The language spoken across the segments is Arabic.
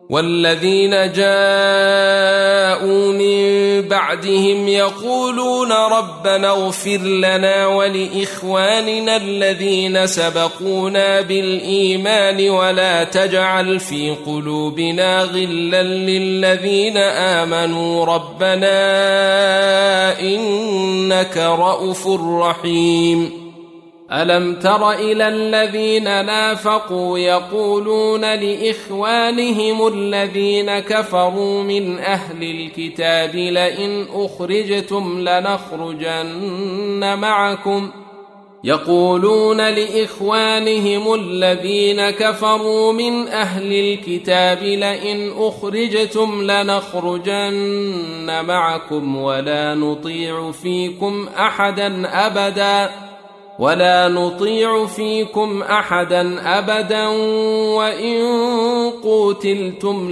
والذين جاءوا من بعدهم يقولون ربنا اغفر لنا ولإخواننا الذين سبقونا بالإيمان ولا تجعل في قلوبنا غلا للذين آمنوا ربنا إنك رؤوف رحيم. ألم تر إلى الذين نافقوا يقولون لإخوانهم الذين كفروا من أهل الكتاب لئن أخرجتم لنخرجن معكم ولا نطيع فيكم أحدا أبدا وإن قوتلتم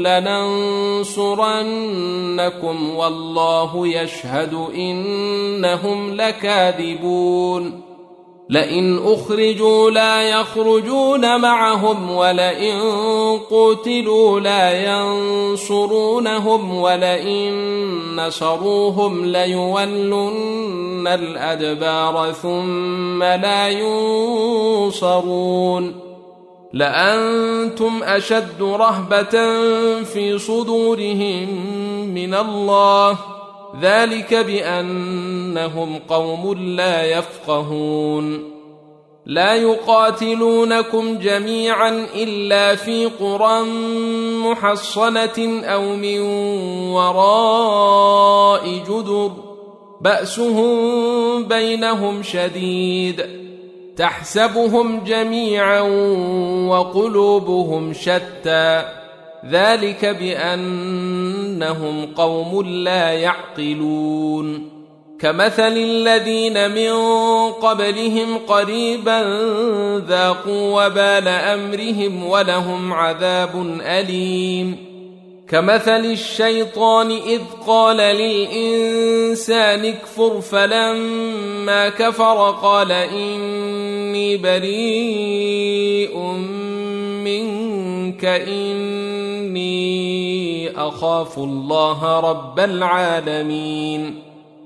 لننصرنكم والله يشهد إنهم لكاذبون. لئن أخرجوا لا يخرجون معهم ولئن قتلوا لا ينصرونهم ولئن نصروهم ليولن الأدبار ثم لا ينصرون. لأنتم أشد رهبة في صدورهم من الله ذلك بأنهم قوم لا يفقهون. لا يقاتلونكم جميعا إلا في قرى محصنة أو من وراء جدر بأسهم بينهم شديد تحسبهم جميعا وقلوبهم شتى ذلك بأنهم قوم لا يعقلون. كمثل الذين من قبلهم قريبا ذاقوا وبال أمرهم ولهم عذاب أليم. كمثل الشيطان إذ قال للإنسان اكفر فلما كفر قال إني بريء منك إني أخاف الله رب العالمين.